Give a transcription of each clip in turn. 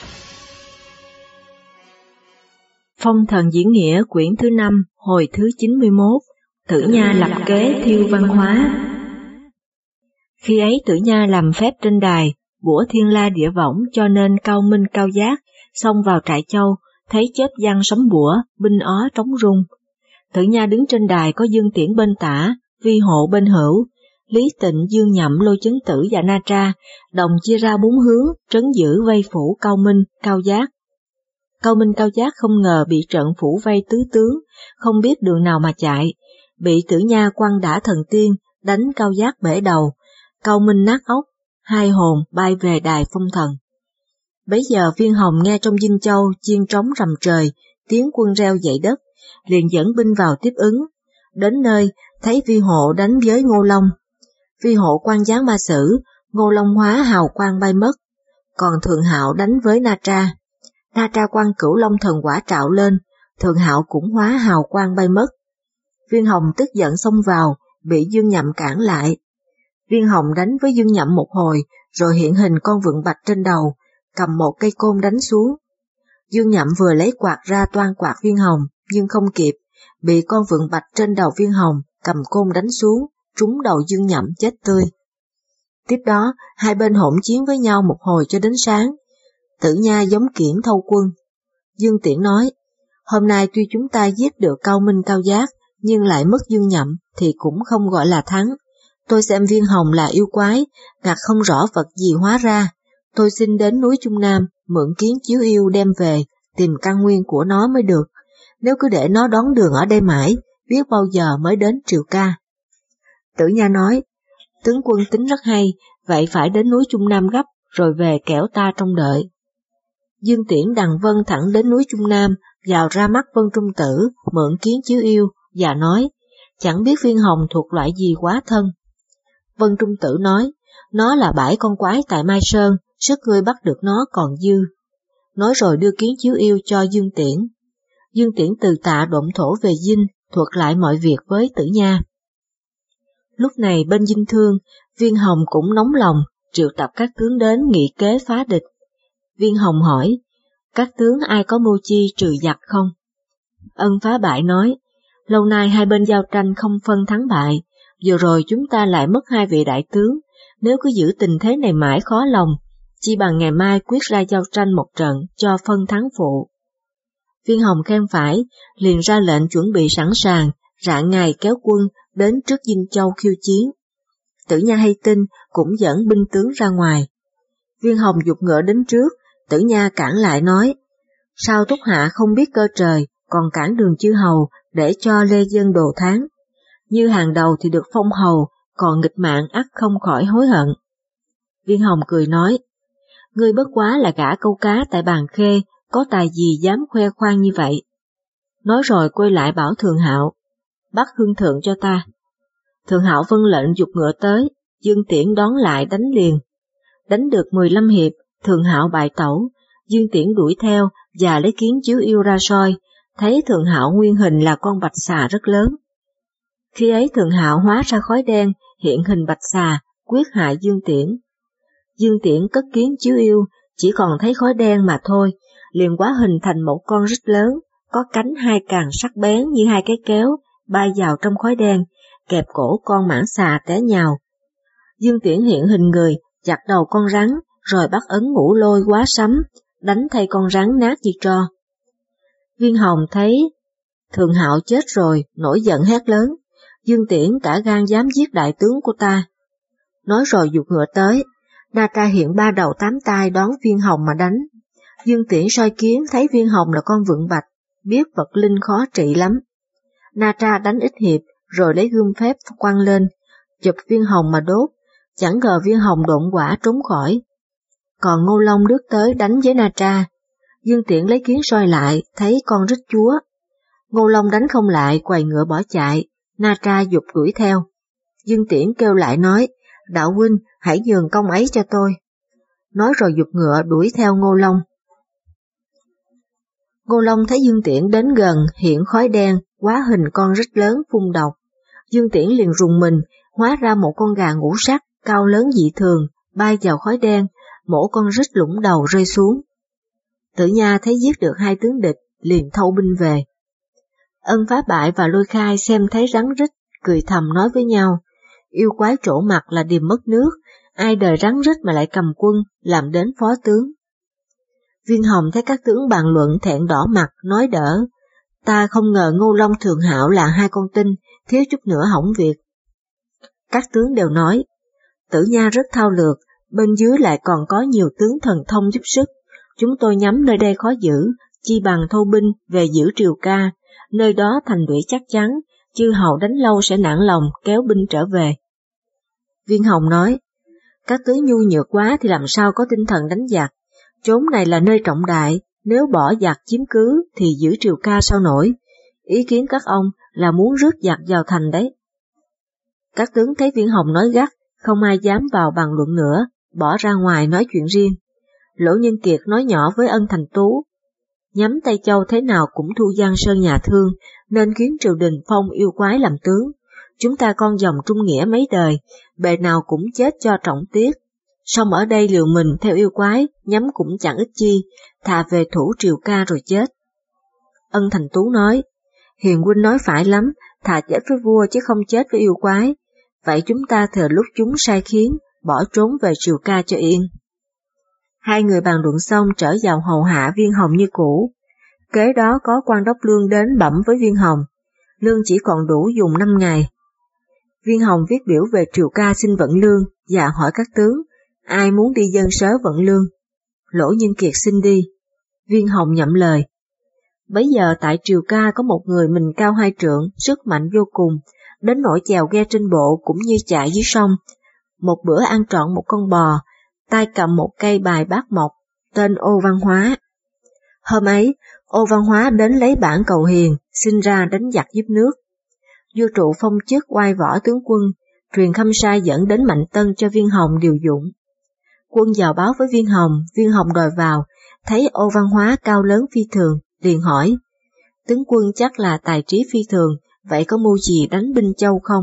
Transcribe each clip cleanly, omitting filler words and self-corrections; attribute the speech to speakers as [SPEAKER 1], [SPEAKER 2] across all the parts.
[SPEAKER 1] Phong thần diễn nghĩa quyển thứ 5, hồi thứ 91, Tử Nha lập kế thiêu văn hóa. Khi ấy Tử Nha làm phép trên đài, bủa thiên la địa võng cho nên cao minh cao giác, xông vào trại Châu, thấy chớp giăng sấm bủa, binh ó trống rung. Tử Nha đứng trên đài có Dương Tiễn bên tả, Vi Hộ bên hữu, Lý Tịnh, Dương Nhậm, Lôi Chấn Tử và Na Tra, đồng chia ra 4 hướng, trấn giữ vây phủ cao minh, cao giác. Cao minh cao giác không ngờ bị trận phủ vây tứ tướng, không biết đường nào mà chạy, bị Tử Nha quăng đả thần tiên, đánh cao giác bể đầu, cao minh nát óc, hai hồn bay về đài phong thần. Bấy giờ Viên Hồng nghe trong Dinh Châu chiên trống rầm trời, tiếng quân reo dậy đất, liền dẫn binh vào tiếp ứng. Đến nơi, thấy Vi Hộ đánh với Ngô Long. Vi Hộ quang giáng ma sử, Ngô Long hóa hào quang bay mất. Còn Thường Hạo đánh với Na Tra. Na Tra quang Cửu Long thần quả trạo lên, Thường Hạo cũng hóa hào quang bay mất. Viên Hồng tức giận xông vào, bị Dương Nhậm cản lại. Viên Hồng đánh với Dương Nhậm một hồi, rồi hiện hình con vượn bạch trên đầu, cầm một cây côn đánh xuống. Dương Nhậm vừa lấy quạt ra toan quạt Viên Hồng, nhưng không kịp, bị con vượn bạch trên đầu Viên Hồng cầm côn đánh xuống, trúng đầu Dương Nhậm chết tươi. Tiếp đó, hai bên hỗn chiến với nhau một hồi cho đến sáng. Tử Nha giống kiển thâu quân. Dương Tiễn nói, hôm nay tuy chúng ta giết được cao minh cao giác, nhưng lại mất Dương Nhậm thì cũng không gọi là thắng. Tôi xem Viên Hồng là yêu quái, ngặt không rõ vật gì hóa ra. Tôi xin đến núi Trung Nam, mượn kiến chiếu yêu đem về, tìm căn nguyên của nó mới được. Nếu cứ để nó đón đường ở đây mãi, biết bao giờ mới đến Triều Ca. Tử Nha nói, tướng quân tính rất hay, vậy phải đến núi Trung Nam gấp, rồi về kẻo ta trông đợi. Dương Tiễn đằng vân thẳng đến núi Trung Nam, vào ra mắt Vân Trung Tử, mượn kiến chiếu yêu, và nói, chẳng biết Viên Hồng thuộc loại gì quá thân. Vân Trung Tử nói, nó là bãi con quái tại Mai Sơn, sức ngươi bắt được nó còn dư. Nói rồi đưa kiến chiếu yêu cho Dương Tiễn. Dương Tiễn từ tạ động thổ về dinh, thuật lại mọi việc với Tử Nha. Lúc này bên dinh Thương, Viên Hồng cũng nóng lòng, triệu tập các tướng đến nghị kế phá địch. Viên Hồng hỏi, các tướng ai có mưu chi trừ giặc không? Ân Phá Bại nói, lâu nay hai bên giao tranh không phân thắng bại, vừa rồi chúng ta lại mất 2 vị đại tướng, nếu cứ giữ tình thế này mãi khó lòng, chi bằng ngày mai quyết ra giao tranh một trận cho phân thắng phụ. Viên Hồng khen phải, liền ra lệnh chuẩn bị sẵn sàng, rạng ngày kéo quân đến trước Dinh Châu khiêu chiến. Tử Nha hay tin, cũng dẫn binh tướng ra ngoài. Viên Hồng giục ngựa đến trước, Tử Nha cản lại nói, sao Túc Hạ không biết cơ trời, còn cản đường chư hầu để cho lê dân đồ tháng. Như hàng đầu thì được phong hầu, còn nghịch mạng ắt không khỏi hối hận. Viên Hồng cười nói, ngươi bất quá là gã câu cá tại Bàn Khê, có tài gì dám khoe khoang như vậy. Nói rồi quay lại bảo Thường Hạo, bắt Hưng Thượng cho ta. Thường Hạo vâng lệnh giục ngựa tới, Dương Tiễn đón lại đánh liền. Đánh được 15 hiệp, Thường Hạo bại tẩu, Dương Tiễn đuổi theo và lấy kiến chiếu yêu ra soi, thấy Thường Hạo nguyên hình là con bạch xà rất lớn. Khi ấy Thường Hạo hóa ra khói đen, hiện hình bạch xà, quyết hại Dương Tiễn. Dương Tiễn cất kiến chiếu yêu, chỉ còn thấy khói đen mà thôi, liền hóa hình thành một con rít lớn, có cánh 2 càng sắc bén như 2 cái kéo, bay vào trong khói đen, kẹp cổ con mãng xà té nhào. Dương Tiễn hiện hình người, chặt đầu con rắn, rồi bắt ấn ngũ lôi quá sấm, đánh thay con rắn nát như tro. Viên Hồng thấy Thường Hạo chết rồi, nổi giận hét lớn, Dương Tiễn cả gan dám giết đại tướng của ta. Nói rồi giục ngựa tới, Na Tra hiện 3 đầu 8 tai đón Viên Hồng mà đánh. Dương Tiễn soi kiến thấy Viên Hồng là con vượn bạch, biết vật linh khó trị lắm. Na Tra đánh ít hiệp, rồi lấy gươm phép quăng lên, chụp Viên Hồng mà đốt, chẳng ngờ Viên Hồng độn quả trốn khỏi. Còn Ngô Long lướt tới đánh với Na Tra. Dương Tiễn lấy kiến soi lại, thấy con rít chúa. Ngô Long đánh không lại, quầy ngựa bỏ chạy, Na Tra giục đuổi theo. Dương Tiễn kêu lại nói, đạo huynh, hãy nhường công ấy cho tôi. Nói rồi giục ngựa đuổi theo Ngô Long. Ngô Long thấy Dương Tiễn đến gần, hiện khói đen, hóa hình con rít lớn phun độc. Dương Tiễn liền rùng mình, hóa ra một con gà ngũ sắc, cao lớn dị thường, bay vào khói đen, mổ con rít lũng đầu rơi xuống. Tử Nha thấy giết được 2 tướng địch, liền thâu binh về. Ân Phá Bại và Lôi Khai xem thấy rắn rít, cười thầm nói với nhau, yêu quái trổ mặt là điềm mất nước, ai đời rắn rít mà lại cầm quân, làm đến phó tướng. Viên Hồng thấy các tướng bàn luận thẹn đỏ mặt, nói đỡ, ta không ngờ Ngô Long Thường Hạo là 2 con tin, thiếu chút nữa hỏng việc. Các tướng đều nói, Tử Nha rất thao lược, bên dưới lại còn có nhiều tướng thần thông giúp sức, chúng tôi nhắm nơi đây khó giữ, chi bằng thâu binh về giữ Triều Ca, nơi đó thành đuổi chắc chắn, chư hầu đánh lâu sẽ nản lòng kéo binh trở về. Viên Hồng nói, các tướng nhu nhược quá thì làm sao có tinh thần đánh giặc, chốn này là nơi trọng đại, nếu bỏ giặc chiếm cứ thì giữ Triều Ca sao nổi, ý kiến các ông là muốn rước giặc vào thành đấy. Các tướng thấy Viên Hồng nói gắt, không ai dám vào bàn luận nữa, bỏ ra ngoài nói chuyện riêng. Lỗ Nhân Kiệt nói nhỏ với Ân Thành Tú, nhắm Tây Châu thế nào cũng thu Giang Sơn nhà Thương, nên khiến triều đình phong yêu quái làm tướng. Chúng ta con dòng trung nghĩa mấy đời, bề nào cũng chết cho trọng tiếc. Song ở đây liều mình theo yêu quái, nhắm cũng chẳng ích chi, thà về thủ Triều Ca rồi chết. Ân Thành Tú nói, Hiền huynh nói phải lắm, thà chết với vua chứ không chết với yêu quái. Vậy chúng ta thừa lúc chúng sai khiến, bỏ trốn về Triều Ca cho yên. 2 người bàn luận xong trở vào hầu hạ Viên Hồng như cũ. Kế đó có quan đốc Lương đến bẩm với Viên Hồng, lương chỉ còn đủ dùng 5 ngày. Viên Hồng viết biểu về Triều Ca xin vận lương và hỏi các tướng, ai muốn đi dân sớ vận lương. Lỗ Nhân Kiệt xin đi. Viên Hồng nhậm lời. Bấy giờ tại Triều Ca có một người mình cao 2 trượng, sức mạnh vô cùng, đến nỗi chèo ghe trên bộ cũng như chạy dưới sông. Một bữa ăn trọn một con bò, tay cầm một cây bài bát mộc, tên Ô Văn Hóa. Hôm ấy, Ô Văn Hóa đến lấy bản cầu hiền, xin ra đánh giặc giúp nước. Vua Trụ phong chức oai võ tướng quân, truyền khâm sai dẫn đến Mạnh Tân cho Viên Hồng điều dụng. Quân vào báo với Viên Hồng đòi vào, thấy Ô Văn Hóa cao lớn phi thường, liền hỏi, tướng quân chắc là tài trí phi thường, vậy có mưu gì đánh binh châu không?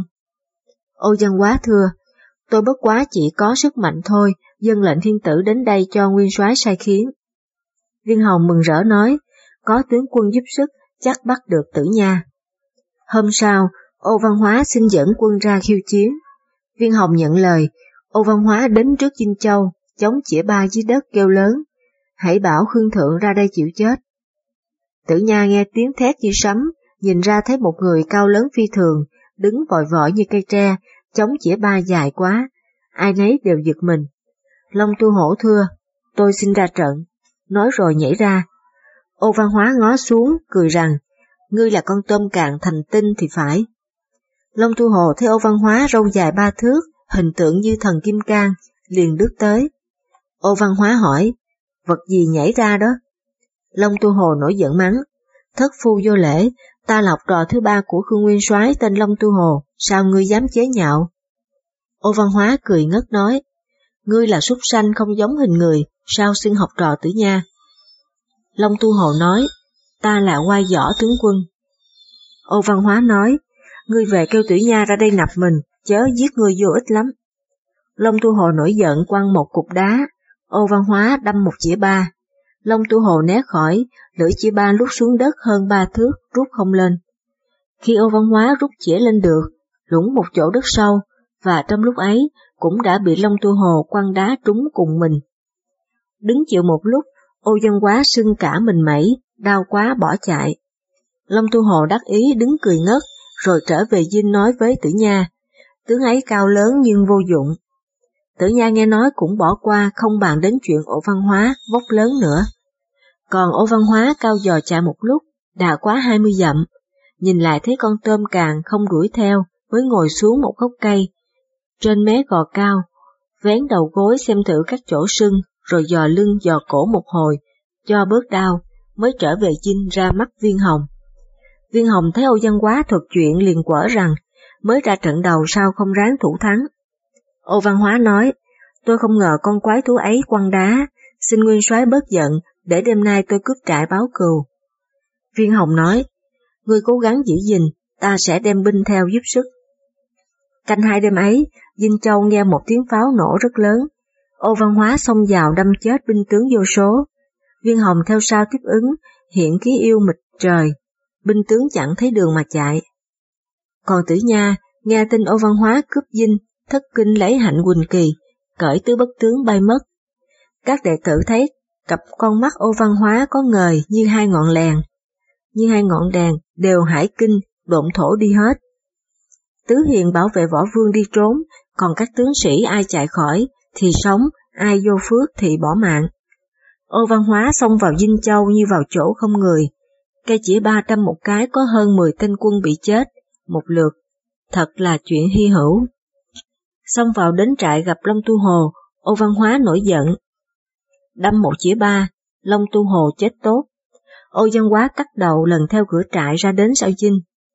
[SPEAKER 1] Ô Văn Hóa thưa, tôi bất quá chỉ có sức mạnh thôi, dâng lệnh thiên tử đến đây cho nguyên soái sai khiến. Viên Hồng mừng rỡ nói, có tướng quân giúp sức, chắc bắt được Tử Nha. Hôm sau, Ô Văn Hóa xin dẫn quân ra khiêu chiến. Viên Hồng nhận lời, Ô Văn Hóa đến trước Dinh Châu, chống chĩa ba dưới đất kêu lớn, hãy bảo Khương Thượng ra đây chịu chết. Tử Nha nghe tiếng thét như sấm, nhìn ra thấy một người cao lớn phi thường, đứng vòi vọi như cây tre, chống chĩa ba dài quá, ai nấy đều giật mình. Long Tu Hổ thưa, tôi xin ra trận, nói rồi nhảy ra. Ô Văn Hóa ngó xuống, cười rằng, ngươi là con tôm càng thành tinh thì phải. Long Tu Hồ thấy Ô Văn Hóa râu dài 3 thước, hình tượng như thần Kim Cang, liền bước tới. Ô Văn Hóa hỏi, vật gì nhảy ra đó? Long Tu Hồ nổi giận mắng, thất phu vô lễ, ta là học trò thứ 3 của Khương Nguyên Soái tên Long Tu Hồ, sao ngươi dám chế nhạo? Ô Văn Hóa cười ngất nói, ngươi là súc sanh không giống hình người, sao xưng học trò Tử Nha? Long Tu Hồ nói, ta là oai võ tướng quân. Ô Văn Hóa nói, ngươi về kêu Tử Nha ra đây nạp mình, chớ giết ngươi vô ích lắm. Long Tu Hồ nổi giận quăng một cục đá, Ô Văn Hóa đâm một chĩa ba. Long Tu Hồ né khỏi, lưỡi chĩa ba lúc xuống đất hơn 3 thước, rút không lên. Khi Ô Văn Hóa rút chĩa lên được, lũng một chỗ đất sâu, và trong lúc ấy cũng đã bị Long Tu Hồ quăng đá trúng cùng mình. Đứng chịu một lúc, Ô Văn Hóa sưng cả mình mẩy, đau quá bỏ chạy. Long Tu Hồ đắc ý đứng cười ngất, rồi trở về dinh nói với Tử Nha, tướng ấy cao lớn nhưng vô dụng. Tử Nha nghe nói cũng bỏ qua, không bàn đến chuyện Ô Văn Hóa vóc lớn nữa. Còn Ô Văn Hóa cao dò chạy một lúc, đã quá 20 dặm, nhìn lại thấy con tôm càng không đuổi theo, mới ngồi xuống một gốc cây, trên mé gò cao, vén đầu gối xem thử các chỗ sưng, rồi dò lưng dò cổ một hồi, cho bớt đau, mới trở về dinh ra mắt Viên Hồng. Viên Hồng thấy Ô Văn Hóa thuật chuyện liền quở rằng, mới ra trận đầu sao không ráng thủ thắng. Ô Văn Hóa nói, tôi không ngờ con quái thú ấy quăng đá, xin nguyên soái bớt giận, để đêm nay tôi cướp trại báo cừu. Viên Hồng nói, ngươi cố gắng giữ gìn, ta sẽ đem binh theo giúp sức. Canh 2 đêm ấy, Dinh Châu nghe một tiếng pháo nổ rất lớn, Ô Văn Hóa xông vào đâm chết binh tướng vô số. Viên Hồng theo sau tiếp ứng, hiện khí yêu mịt trời, binh tướng chẳng thấy đường mà chạy. Còn Tử Nha nghe tin Ô Văn Hóa cướp dinh, thất kinh lấy hạnh Quỳnh Kỳ, cởi tứ bất tướng bay mất. Các đệ tử thấy cặp con mắt Ô Văn Hóa có ngời như hai ngọn đèn đều hải kinh, độn thổ đi hết. Tứ hiền bảo vệ võ vương đi trốn, còn các tướng sĩ ai chạy khỏi thì sống, ai vô phước thì bỏ mạng. Ô Văn Hóa xông vào Dinh Châu như vào chỗ không người, cây chỉ 300 một cái có hơn 10 tên quân bị chết một lượt, thật là chuyện hy hữu. Xông vào đến trại gặp Long Tu Hồ, Ô Văn Hóa nổi giận, đâm một chĩa 3, Long Tu Hồ chết tốt. Ô Văn Hóa cắt đầu lần theo cửa trại ra đến sau dinh.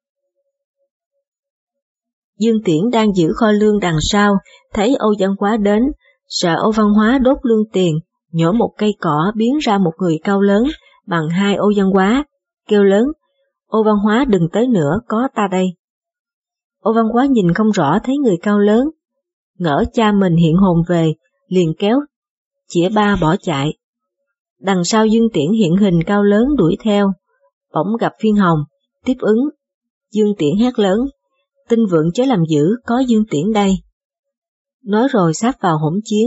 [SPEAKER 1] Dương Tiễn đang giữ kho lương đằng sau, thấy Ô Văn Hóa đến, sợ Ô Văn Hóa đốt lương tiền, nhổ một cây cỏ biến ra một người cao lớn bằng 2 Ô Văn Hóa, kêu lớn, Ô Văn Hóa đừng tới nữa, có ta đây. Ô Văn Hóa nhìn không rõ thấy người cao lớn, ngỡ cha mình hiện hồn về, liền kéo chĩa 3 bỏ chạy. Đằng sau Dương Tiễn hiện hình cao lớn đuổi theo, bỗng gặp Viên Hồng, tiếp ứng. Dương Tiễn hét lớn, Tinh Vượng chớ làm dữ, có Dương Tiễn đây. Nói rồi sáp vào hỗn chiến.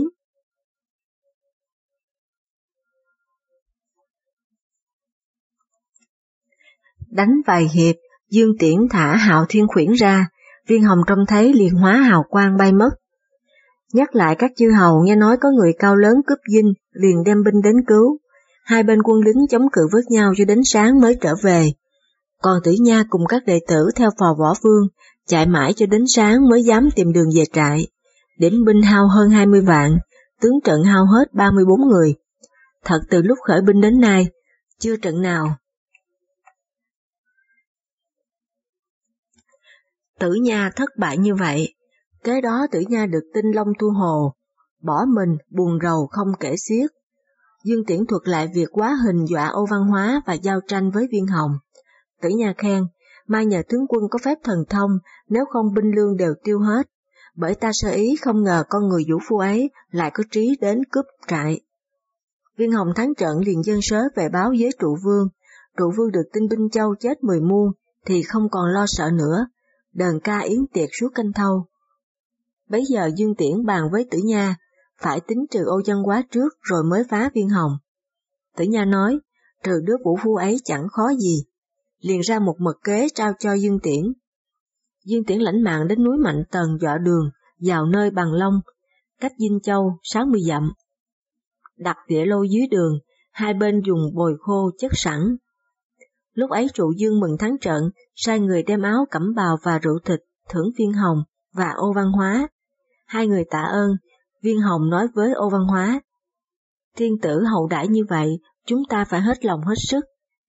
[SPEAKER 1] Đánh vài hiệp, Dương Tiễn thả Hạo Thiên Khuyển ra, Viên Hồng trông thấy liền hóa hào quang bay mất. Nhắc lại các chư hầu nghe nói có người cao lớn cướp dinh, liền đem binh đến cứu. Hai bên quân lính chống cự với nhau cho đến sáng mới trở về. Còn Tử Nha cùng các đệ tử theo phò Võ Vương, chạy mãi cho đến sáng mới dám tìm đường về trại. Điểm binh hao hơn 20 vạn, tướng trận hao hết 34 người. Thật từ lúc khởi binh đến nay, chưa trận nào. Tử Nha thất bại như vậy, kế đó Tử Nha được tin Long Tu Hồ, bỏ mình buồn rầu không kể xiết. Dương Tiễn thuật lại việc quá hình dọa Ô Văn Hóa và giao tranh với Viên Hồng. Tử Nha khen, mai nhờ tướng quân có phép thần thông, nếu không binh lương đều tiêu hết, bởi ta sơ ý không ngờ con người vũ phu ấy lại có trí đến cướp trại. Viên Hồng thắng trận liền dâng sớ về báo với Trụ Vương. Trụ Vương được tin binh châu chết 10 muôn thì không còn lo sợ nữa, đờn ca yến tiệc suốt canh thâu. Bấy giờ Dương Tiễn bàn với Tử Nha, phải tính trừ Ô Văn Hóa trước rồi mới phá Viên Hồng. Tử Nha nói, trừ đứa vũ phu ấy chẳng khó gì, liền ra một mật kế trao cho Dương Tiễn. Dương Tiễn lãnh mạng đến núi Mạnh Tần dọa đường, vào nơi Bằng Long, cách Dinh Châu 60 dặm. Đặt địa lô dưới đường, hai bên dùng bồi khô chất sẵn. Lúc ấy Trụ Dương mừng thắng trận, sai người đem áo cẩm bào và rượu thịt thưởng Viên Hồng và Ô Văn Hóa. Hai người tạ ơn, Viên Hồng nói với Ô Văn Hóa, thiên tử hậu đãi như vậy, chúng ta phải hết lòng hết sức.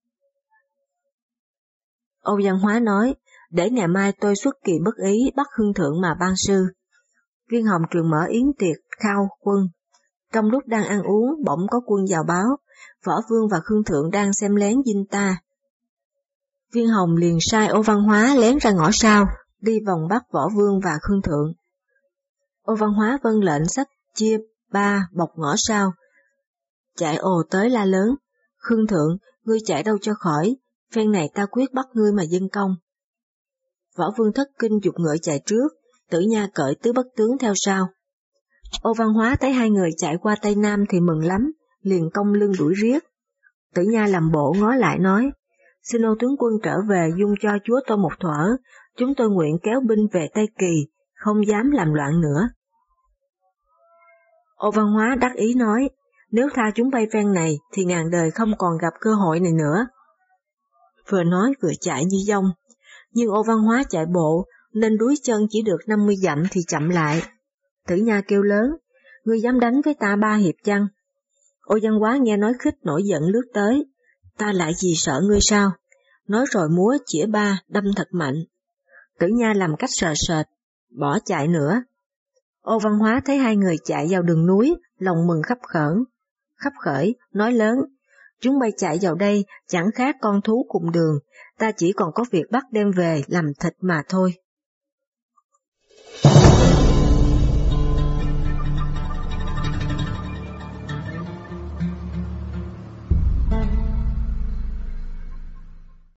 [SPEAKER 1] Ô Văn Hóa nói, để ngày mai tôi xuất kỳ bất ý bắt Hưng Thượng mà ban sư. Viên Hồng trường mở yến tiệc khao quân. Trong lúc đang ăn uống, bỗng có quân vào báo, Võ Vương và Khương Thượng đang xem lén dinh ta. Viên Hồng liền sai Ô Văn Hóa lén ra ngõ sau, đi vòng bắt Võ Vương và Khương Thượng. Ô Văn Hóa vâng lệnh xách chia 3 bọc ngõ sau, chạy ồ tới la lớn, Khương Thượng, ngươi chạy đâu cho khỏi, phen này ta quyết bắt ngươi mà dâng công. Võ Vương thất kinh giục ngựa chạy trước, Tử Nha cởi tứ bất tướng theo sau. Ô Văn Hóa thấy hai người chạy qua Tây Nam thì mừng lắm, liền cong lưng đuổi riết. Tử Nha làm bộ ngó lại nói, xin ô tướng quân trở về dung cho chúa tôi một thuở, chúng tôi nguyện kéo binh về Tây Kỳ, không dám làm loạn nữa. Ô Văn Hóa đắc ý nói, nếu tha chúng bay phen này thì ngàn đời không còn gặp cơ hội này nữa. Vừa nói vừa chạy như dông, nhưng Ô Văn Hóa chạy bộ nên đuối chân chỉ được 50 dặm thì chậm lại. Tử Nha kêu lớn, ngươi dám đánh với ta 3 hiệp chăng? Ô Văn Hóa nghe nói khích nổi giận lướt tới, ta lại gì sợ ngươi sao? Nói rồi múa chĩa 3 đâm thật mạnh. Tử Nha làm cách sờ sệt, bỏ chạy nữa. Ô Văn Hóa thấy hai người chạy vào đường núi, lòng mừng khắp khởi, nói lớn, chúng bay chạy vào đây chẳng khác con thú cùng đường, ta chỉ còn có việc bắt đem về làm thịt mà thôi.